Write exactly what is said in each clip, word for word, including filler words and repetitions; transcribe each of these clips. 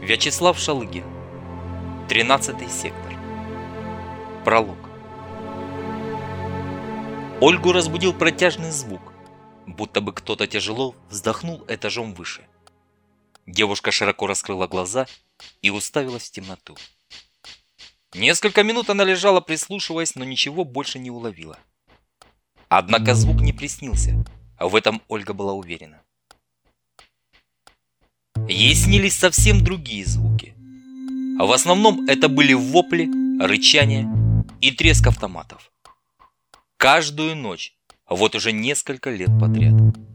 Вячеслав Шалыгин. Тринадцатый сектор. Пролог. Ольгу разбудил протяжный звук, будто бы кто-то тяжело вздохнул этажом выше. Девушка широко раскрыла глаза и уставилась в темноту. Несколько минут она лежала, прислушиваясь, но ничего больше не уловила. Однако звук не приснился, а в этом Ольга была уверена. Ей снились совсем другие звуки. А в основном это были вопли, рычание и треск автоматов. Каждую ночь, вот уже несколько лет подряд.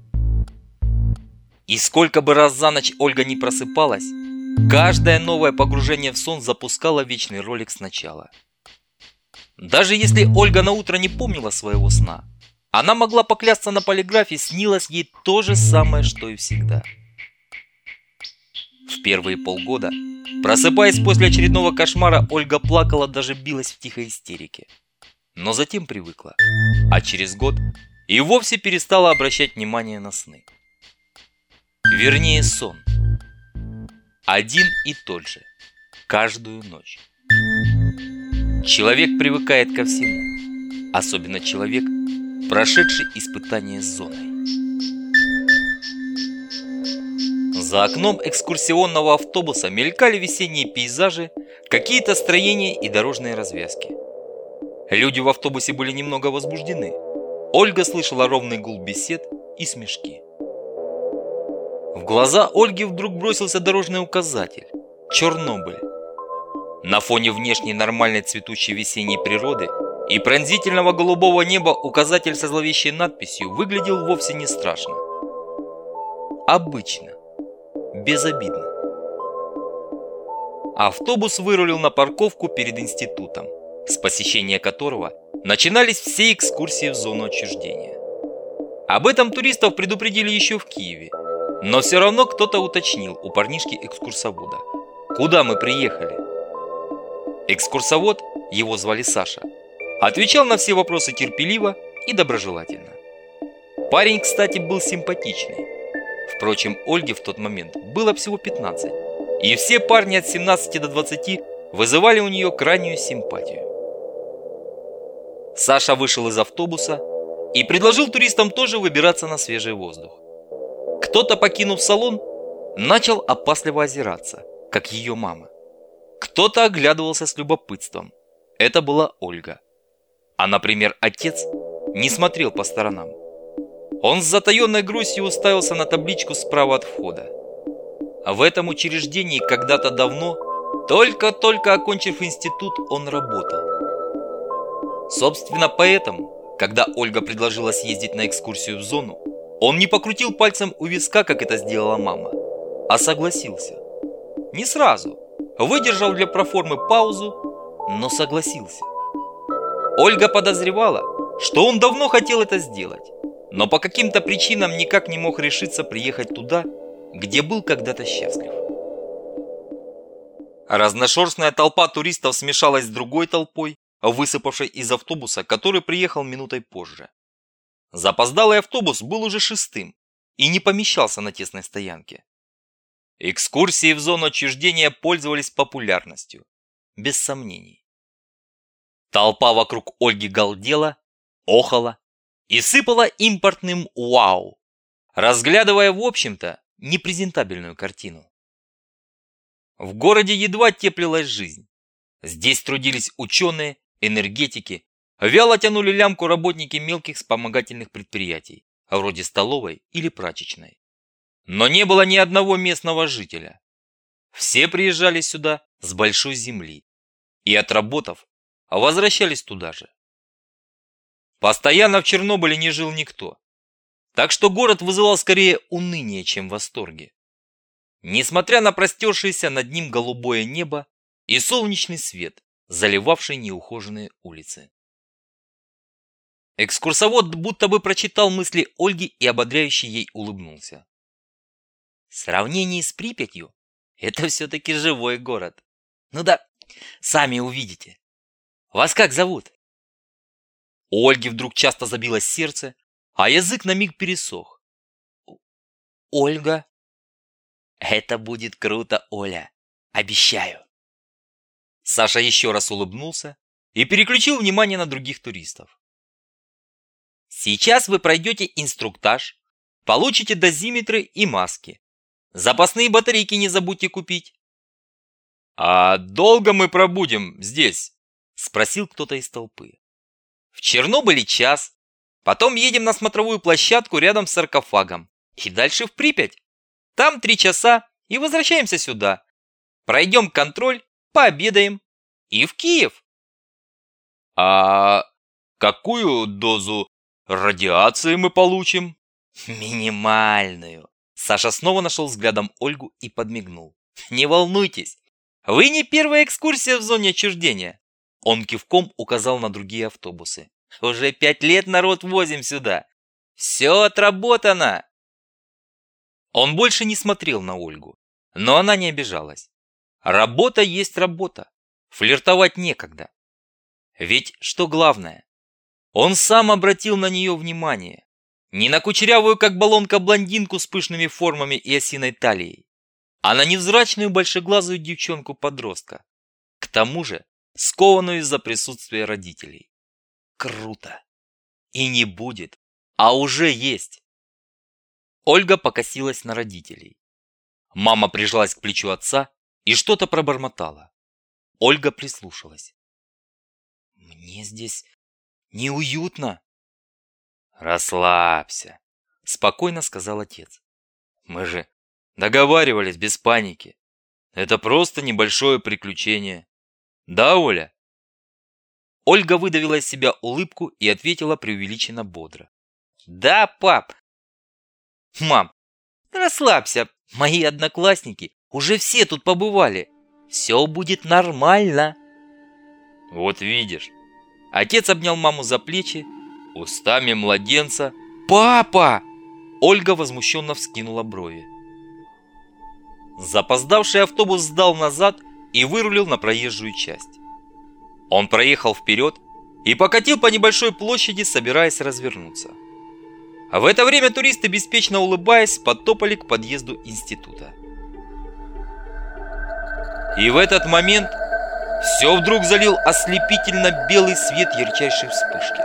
И сколько бы раз за ночь Ольга не просыпалась, каждое новое погружение в сон запускало вечный ролик сначала. Даже если Ольга наутро не помнила своего сна, она могла поклясться на полиграфе, снилось ей то же самое, что и всегда. В первые полгода, просыпаясь после очередного кошмара, Ольга плакала, даже билась в тихой истерике. Но затем привыкла, а через год и вовсе перестала обращать внимание на сны. Вернее, сон. Один и тот же, каждую ночь. Человек привыкает ко всему, особенно человек, прошедший испытание с зоной. За окном экскурсионного автобуса мелькали весенние пейзажи, какие-то строения и дорожные развязки. Люди в автобусе были немного возбуждены. Ольга слышала ровный гул бесед и смешки. В глаза Ольги вдруг бросился дорожный указатель – Чернобыль. На фоне внешней нормальной цветущей весенней природы и пронзительного голубого неба указатель со зловещей надписью выглядел вовсе не страшно. Обычно. Безобидно. Автобус вырулил на парковку перед институтом, с посещения которого начинались все экскурсии в зону отчуждения. Об этом туристов предупредили еще в Киеве, но все равно кто-то уточнил у парнишки-экскурсовода: куда мы приехали? Экскурсовод, его звали Саша, отвечал на все вопросы терпеливо и доброжелательно. Парень, кстати, был симпатичный. Впрочем, Ольге в тот момент было всего пятнадцать, и все парни от семнадцати до двадцати вызывали у нее крайнюю симпатию. Саша вышел из автобуса и предложил туристам тоже выбираться на свежий воздух. Кто-то, покинув салон, начал опасливо озираться, как ее мама. Кто-то оглядывался с любопытством. Это была Ольга. А, например, отец не смотрел по сторонам. Он с затаенной грустью уставился на табличку справа от входа. В этом учреждении когда-то давно, только-только окончив институт, он работал. Собственно, поэтому, когда Ольга предложила съездить на экскурсию в зону, он не покрутил пальцем у виска, как это сделала мама, а согласился. Не сразу, выдержал для проформы паузу, но согласился. Ольга подозревала, что он давно хотел это сделать, но по каким-то причинам никак не мог решиться приехать туда, где был когда-то счастлив. Разношерстная толпа туристов смешалась с другой толпой, высыпавшей из автобуса, который приехал минутой позже. Запоздалый автобус был уже шестым и не помещался на тесной стоянке. Экскурсии в зону отчуждения пользовались популярностью, без сомнений. Толпа вокруг Ольги галдела, охала и сыпала импортным «вау», разглядывая, в общем-то, непрезентабельную картину. В городе едва теплилась жизнь. Здесь трудились ученые, энергетики, вяло тянули лямку работники мелких вспомогательных предприятий, вроде столовой или прачечной. Но не было ни одного местного жителя. Все приезжали сюда с большой земли и, отработав, возвращались туда же. Постоянно в Чернобыле не жил никто, так что город вызывал скорее уныние, чем восторги. Несмотря на простершееся над ним голубое небо и солнечный свет, заливавший неухоженные улицы. Экскурсовод будто бы прочитал мысли Ольги и ободряюще ей улыбнулся. В сравнении с Припятью это все-таки живой город. Ну да, сами увидите. Вас как зовут? У Ольги вдруг часто забилось сердце, а язык на миг пересох. Ольга. Это будет круто, Оля. Обещаю. Саша еще раз улыбнулся и переключил внимание на других туристов. Сейчас вы пройдете инструктаж, получите дозиметры и маски. Запасные батарейки не забудьте купить. А долго мы пробудем здесь? Спросил кто-то из толпы. В Чернобыле час, потом едем на смотровую площадку рядом с саркофагом и дальше в Припять. Там три часа и возвращаемся сюда. Пройдем контроль, пообедаем и в Киев. А какую дозу радиации мы получим? Минимальную. Саша снова нашел взглядом Ольгу и подмигнул. Не волнуйтесь, вы не первая экскурсия в зоне отчуждения. Он кивком указал на другие автобусы. Уже пять лет народ возим сюда. Все отработано. Он больше не смотрел на Ольгу, но она не обижалась. Работа есть работа. Флиртовать некогда. Ведь что главное? Он сам обратил на нее внимание. Не на кучерявую, как баллонка, блондинку с пышными формами и осиной талией, а на невзрачную большеглазую девчонку-подростка. К тому же скованную из-за присутствия родителей. Круто. И не будет, а уже есть. Ольга покосилась на родителей. Мама прижалась к плечу отца и что-то пробормотала. Ольга прислушалась. Мне здесь неуютно. Расслабься, спокойно сказал отец. Мы же договаривались без паники. Это просто небольшое приключение. Да, Оля? Ольга выдавила из себя улыбку и ответила преувеличенно бодро. Да, пап. Мам, расслабься. Мои одноклассники уже все тут побывали. Все будет нормально. Вот видишь. Отец обнял маму за плечи, устами младенца. Папа! Ольга возмущенно вскинула брови. Запоздавший автобус сдал назад и вырулил на проезжую часть. Он проехал вперед и покатил по небольшой площади, собираясь развернуться. А в это время туристы, беспечно улыбаясь, подтопали к подъезду института. И в этот момент все вдруг залил ослепительно белый свет ярчайшей вспышки.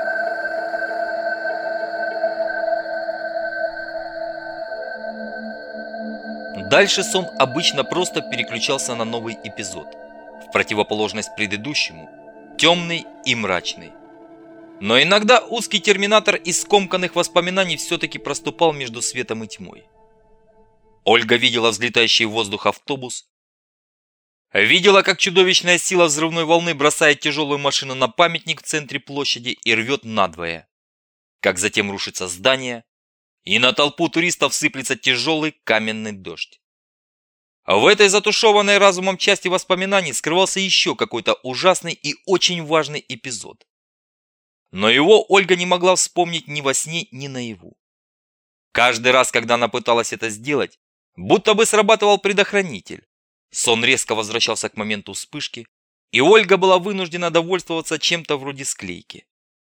Дальше сон обычно просто переключался на новый эпизод, в противоположность предыдущему, темный и мрачный. Но иногда узкий терминатор из скомканных воспоминаний все-таки проступал между светом и тьмой. Ольга видела взлетающий в воздух автобус, видела, как чудовищная сила взрывной волны бросает тяжелую машину на памятник в центре площади и рвет надвое, как затем рушится здание, и на толпу туристов сыплется тяжелый каменный дождь. А в этой затушеванной разумом части воспоминаний скрывался еще какой-то ужасный и очень важный эпизод. Но его Ольга не могла вспомнить ни во сне, ни наяву. Каждый раз, когда она пыталась это сделать, будто бы срабатывал предохранитель. Сон резко возвращался к моменту вспышки, и Ольга была вынуждена довольствоваться чем-то вроде склейки.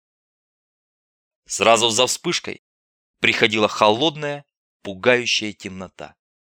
Сразу за вспышкой приходила холодная, пугающая темнота.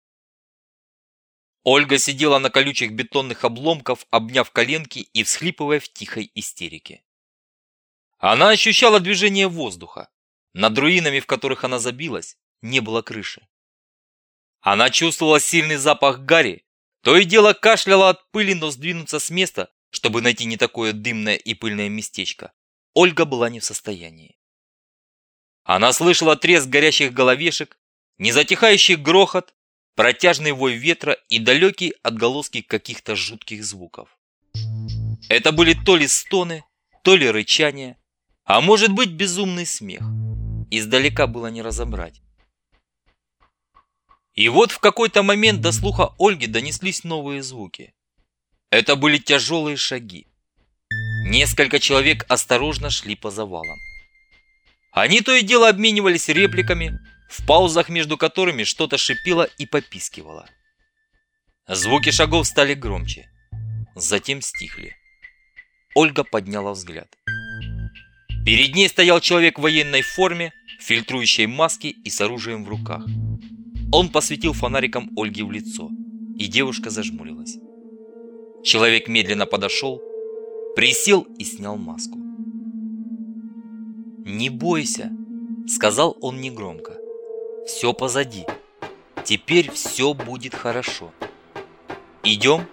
Ольга сидела на колючих бетонных обломках, обняв коленки и всхлипывая в тихой истерике. Она ощущала движение воздуха. Над руинами, в которых она забилась, не было крыши. Она чувствовала сильный запах гари, то и дело кашляла от пыли, но сдвинуться с места, чтобы найти не такое дымное и пыльное местечко, Ольга была не в состоянии. Она слышала треск горящих головешек, незатихающий грохот, протяжный вой ветра и далекие отголоски каких-то жутких звуков. Это были то ли стоны, то ли рычание, а может быть безумный смех. Издалека было не разобрать. И вот в какой-то момент до слуха Ольги донеслись новые звуки. Это были тяжелые шаги. Несколько человек осторожно шли по завалам. Они то и дело обменивались репликами, в паузах между которыми что-то шипело и попискивало. Звуки шагов стали громче, затем стихли. Ольга подняла взгляд. Перед ней стоял человек в военной форме, в фильтрующей маске и с оружием в руках. Он посветил фонариком Ольге в лицо, и девушка зажмурилась. Человек медленно подошел, присел и снял маску. «Не бойся», — сказал он негромко. «Все позади. Теперь все будет хорошо. Идем?»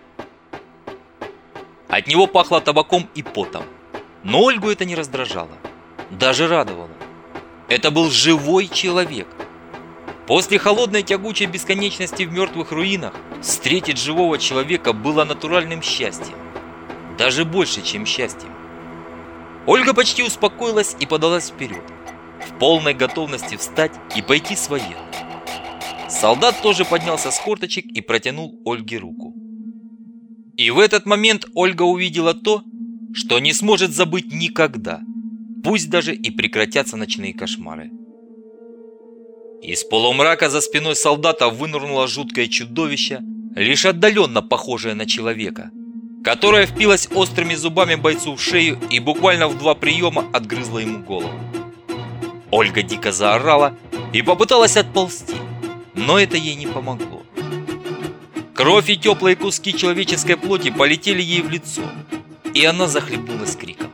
От него пахло табаком и потом. Но Ольгу это не раздражало. Даже радовало. Это был живой человек. После холодной тягучей бесконечности в мертвых руинах встретить живого человека было натуральным счастьем. Даже больше, чем счастьем. Ольга почти успокоилась и подалась вперед, в полной готовности встать и пойти с военным. Солдат тоже поднялся с корточек и протянул Ольге руку. И в этот момент Ольга увидела то, что не сможет забыть никогда, пусть даже и прекратятся ночные кошмары. Из полумрака за спиной солдата вынырнуло жуткое чудовище, лишь отдаленно похожее на человека, которое впилось острыми зубами бойцу в шею и буквально в два приема отгрызло ему голову. Ольга дико заорала и попыталась отползти, но это ей не помогло. Кровь и теплые куски человеческой плоти полетели ей в лицо, и она захлебнулась криком.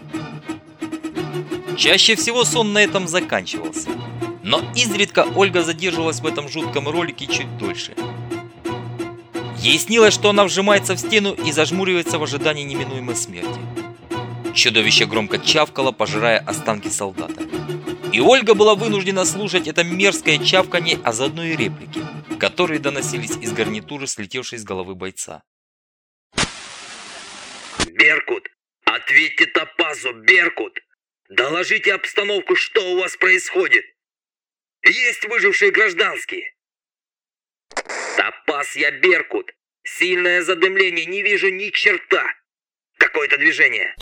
Чаще всего сон на этом заканчивался, но изредка Ольга задерживалась в этом жутком ролике чуть дольше. Ей снилось, что она вжимается в стену и зажмуривается в ожидании неминуемой смерти. Чудовище громко чавкало, пожирая останки солдата. И Ольга была вынуждена слушать это мерзкое чавканье, а заодно и реплики, которые доносились из гарнитуры, слетевшей с головы бойца. «Беркут! Ответьте Топазу, Беркут! Доложите обстановку, что у вас происходит! Есть выжившие гражданские!» «Топаз, я Беркут! Сильное задымление, не вижу ни черта! Какое-то движение!»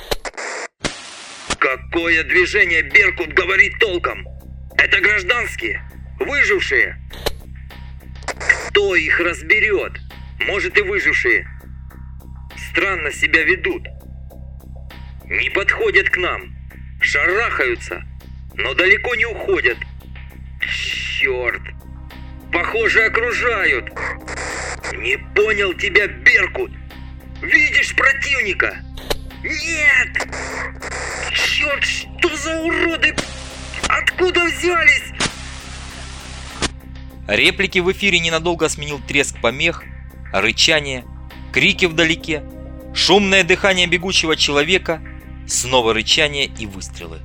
«Какое движение, Беркут, говорит толком? Это гражданские, выжившие!» «Кто их разберет? Может, и выжившие. Странно себя ведут. Не подходят к нам, шарахаются, но далеко не уходят. Черт! Похоже, окружают. Не понял тебя, Беркут. Видишь противника? Нет! Черт, что за уроды? Откуда взялись?» Реплики в эфире ненадолго сменил треск помех, рычание, крики вдалеке, шумное дыхание бегущего человека, снова рычание и выстрелы.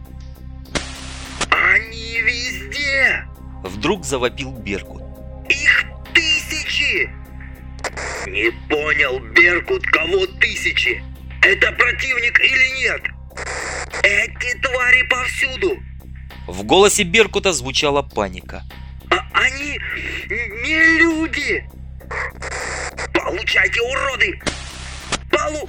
«Они везде!» Вдруг завопил Беркут. «Их тысячи!» «Не понял, Беркут, кого тысячи? Это противник или нет? Эти твари повсюду!» В голосе Беркута звучала паника. А они не люди! Получайте, уроды! Полу...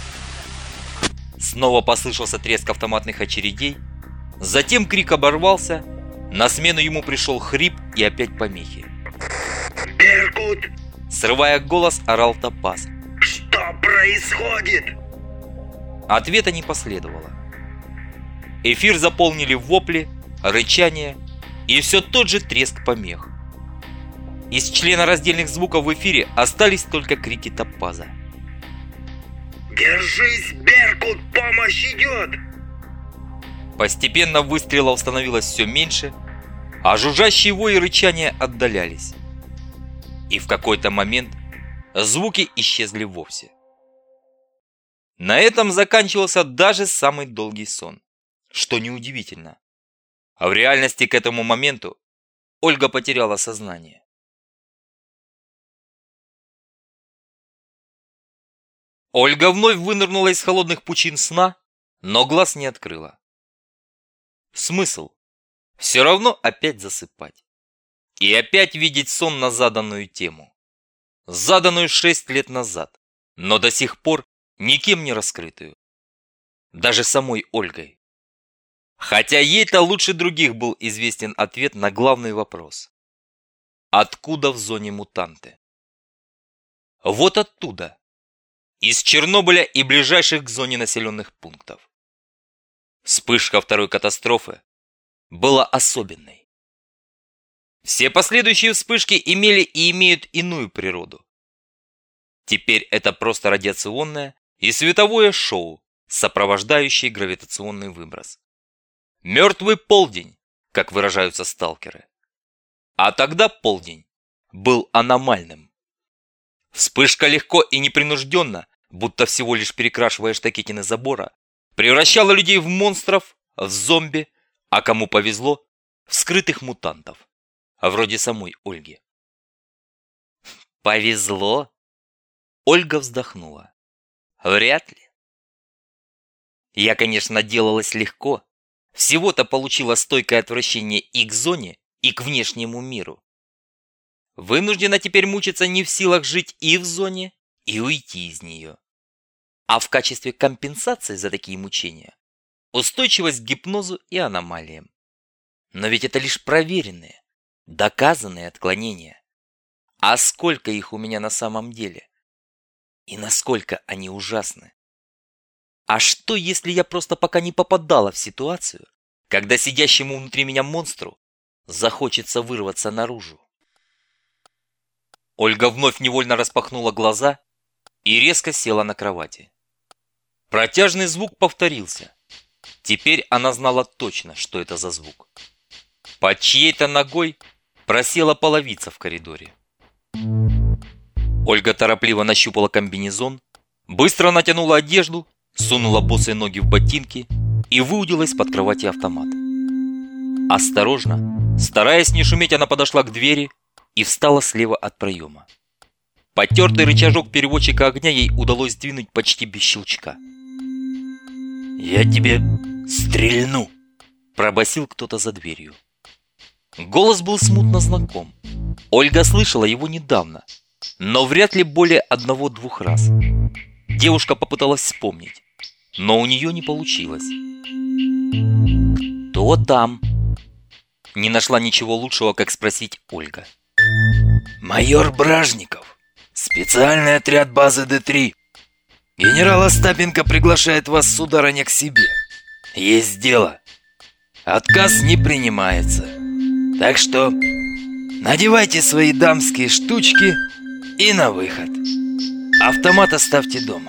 Снова послышался треск автоматных очередей, затем крик оборвался, на смену ему пришел хрип и опять помехи. «Беркут!» Срывая голос, орал Топаз. «Что происходит?» Ответа не последовало. Эфир заполнили вопли, рычание и все тот же треск помех. Из членораздельных звуков в эфире остались только крики Топаза. «Держись, Беркут, помощь идет!» Постепенно выстрелов становилось все меньше, а жужжащие вои и рычания отдалялись. И в какой-то момент звуки исчезли вовсе. На этом заканчивался даже самый долгий сон, что неудивительно. А в реальности к этому моменту Ольга потеряла сознание. Ольга вновь вынырнула из холодных пучин сна, но глаз не открыла. Смысл? Все равно опять засыпать. И опять видеть сон на заданную тему. Заданную шесть лет назад, но до сих пор никем не раскрытую. Даже самой Ольгой. Хотя ей-то лучше других был известен ответ на главный вопрос. Откуда в зоне мутанты? Вот оттуда. Из Чернобыля и ближайших к зоне населенных пунктов. Вспышка второй катастрофы была особенной. Все последующие вспышки имели и имеют иную природу. Теперь это просто радиационное и световое шоу, сопровождающее гравитационный выброс. Мертвый полдень, как выражаются сталкеры. А тогда полдень был аномальным. Вспышка легко и непринужденно, будто всего лишь перекрашивая штакетины забора, превращала людей в монстров, в зомби, а кому повезло, в скрытых мутантов, вроде самой Ольги. Повезло? Ольга вздохнула. Вряд ли. Я, конечно, делалась легко. Всего-то получила стойкое отвращение и к зоне, и к внешнему миру. Вынуждена теперь мучиться не в силах жить и в зоне, и уйти из нее. А в качестве компенсации за такие мучения устойчивость к гипнозу и аномалиям. Но ведь это лишь проверенные, доказанные отклонения. А сколько их у меня на самом деле? И насколько они ужасны? А что, если я просто пока не попадала в ситуацию, когда сидящему внутри меня монстру захочется вырваться наружу? Ольга вновь невольно распахнула глаза и резко села на кровати. Протяжный звук повторился. Теперь она знала точно, что это за звук. Под чьей-то ногой просела половица в коридоре. Ольга торопливо нащупала комбинезон, быстро натянула одежду, сунула босые ноги в ботинки и выудила из-под кровати автомат. Осторожно, стараясь не шуметь, она подошла к двери и встала слева от проема. Потертый рычажок переводчика огня ей удалось сдвинуть почти без щелчка. «Я тебе стрельну!» – пробасил кто-то за дверью. Голос был смутно знаком. Ольга слышала его недавно, но вряд ли более одного-двух раз. Девушка попыталась вспомнить, но у нее не получилось. «Кто там?» Не нашла ничего лучшего, как спросить Ольга. «Майор Бражников, специальный отряд базы Д три. Генерал Остапенко приглашает вас, сударыня, к себе. Есть дело. Отказ не принимается. Так что надевайте свои дамские штучки и на выход. Автомат оставьте дома».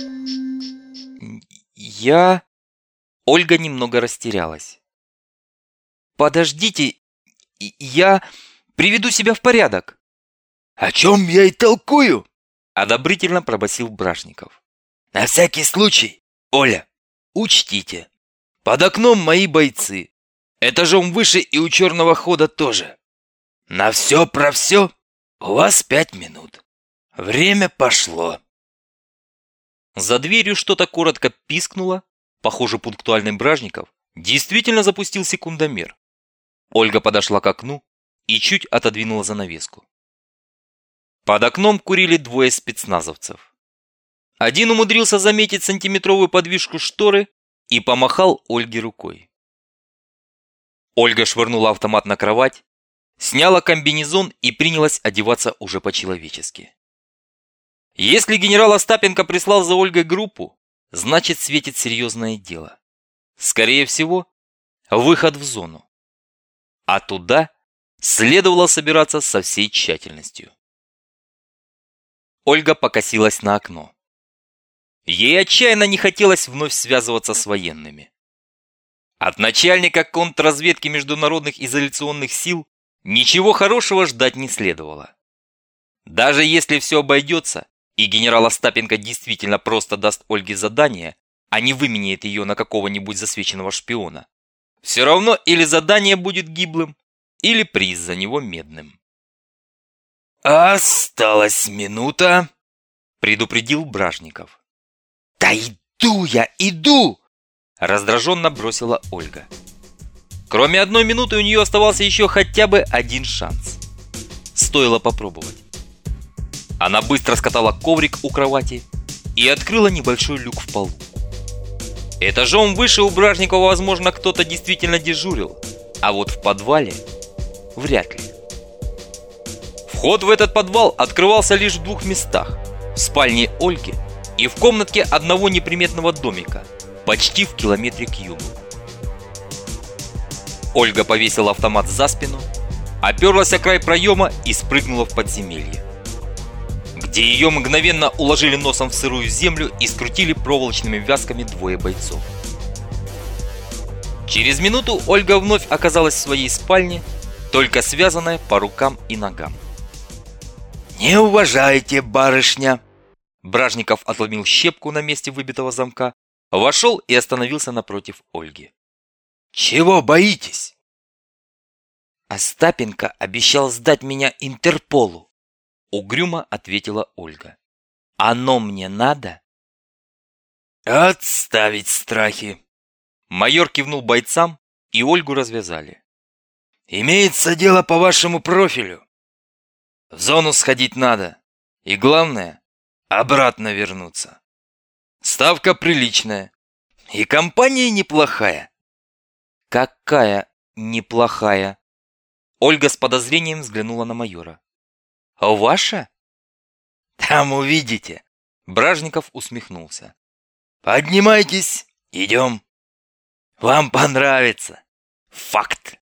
«Я...» Ольга немного растерялась. «Подождите, я приведу себя в порядок». «О чем я и толкую?» Одобрительно пробасил Бражников. «На всякий случай, Оля, учтите, под окном мои бойцы, этажом выше и у черного хода тоже. На все про все у вас пять минут. Время пошло». За дверью что-то коротко пискнуло. Похоже, пунктуальный Бражников действительно запустил секундомер. Ольга подошла к окну и чуть отодвинула занавеску. Под окном курили двое спецназовцев. Один умудрился заметить сантиметровую подвижку шторы и помахал Ольге рукой. Ольга швырнула автомат на кровать, сняла комбинезон и принялась одеваться уже по-человечески. Если генерал Остапенко прислал за Ольгой группу, значит, светит серьезное дело. Скорее всего, выход в зону. А туда следовало собираться со всей тщательностью. Ольга покосилась на окно. Ей отчаянно не хотелось вновь связываться с военными. От начальника контрразведки международных изоляционных сил ничего хорошего ждать не следовало. Даже если все обойдется, и генерал Остапенко действительно просто даст Ольге задание, а не выменяет ее на какого-нибудь засвеченного шпиона, все равно или задание будет гиблым, или приз за него медным. «Осталась минута», — предупредил Бражников. «Да иду я, иду!» — раздраженно бросила Ольга. Кроме одной минуты у нее оставался еще хотя бы один шанс. Стоило попробовать. Она быстро скатала коврик у кровати и открыла небольшой люк в полу. Этажом выше у Бражникова, возможно, кто-то действительно дежурил, а вот в подвале вряд ли. Вход в этот подвал открывался лишь в двух местах: в спальне Ольги и в комнатке одного неприметного домика, почти в километре к югу. Ольга повесила автомат за спину, оперлась о край проема и спрыгнула в подземелье. где ее мгновенно уложили носом в сырую землю и скрутили проволочными вязками двое бойцов. Через минуту Ольга вновь оказалась в своей спальне, только связанная по рукам и ногам. «Не уважайте, барышня!» Бражников отломил щепку на месте выбитого замка, вошел и остановился напротив Ольги. «Чего боитесь?» «Остапенко обещал сдать меня Интерполу», — угрюмо ответила Ольга. «Оно мне надо?» «Отставить страхи!» Майор кивнул бойцам, и Ольгу развязали. «Имеется дело по вашему профилю. В зону сходить надо. И главное, обратно вернуться. Ставка приличная. И компания неплохая». «Какая неплохая?» Ольга с подозрением взглянула на майора. «Ваша?» «Там увидите». Бражников усмехнулся. «Поднимайтесь, идем. Вам понравится. Факт».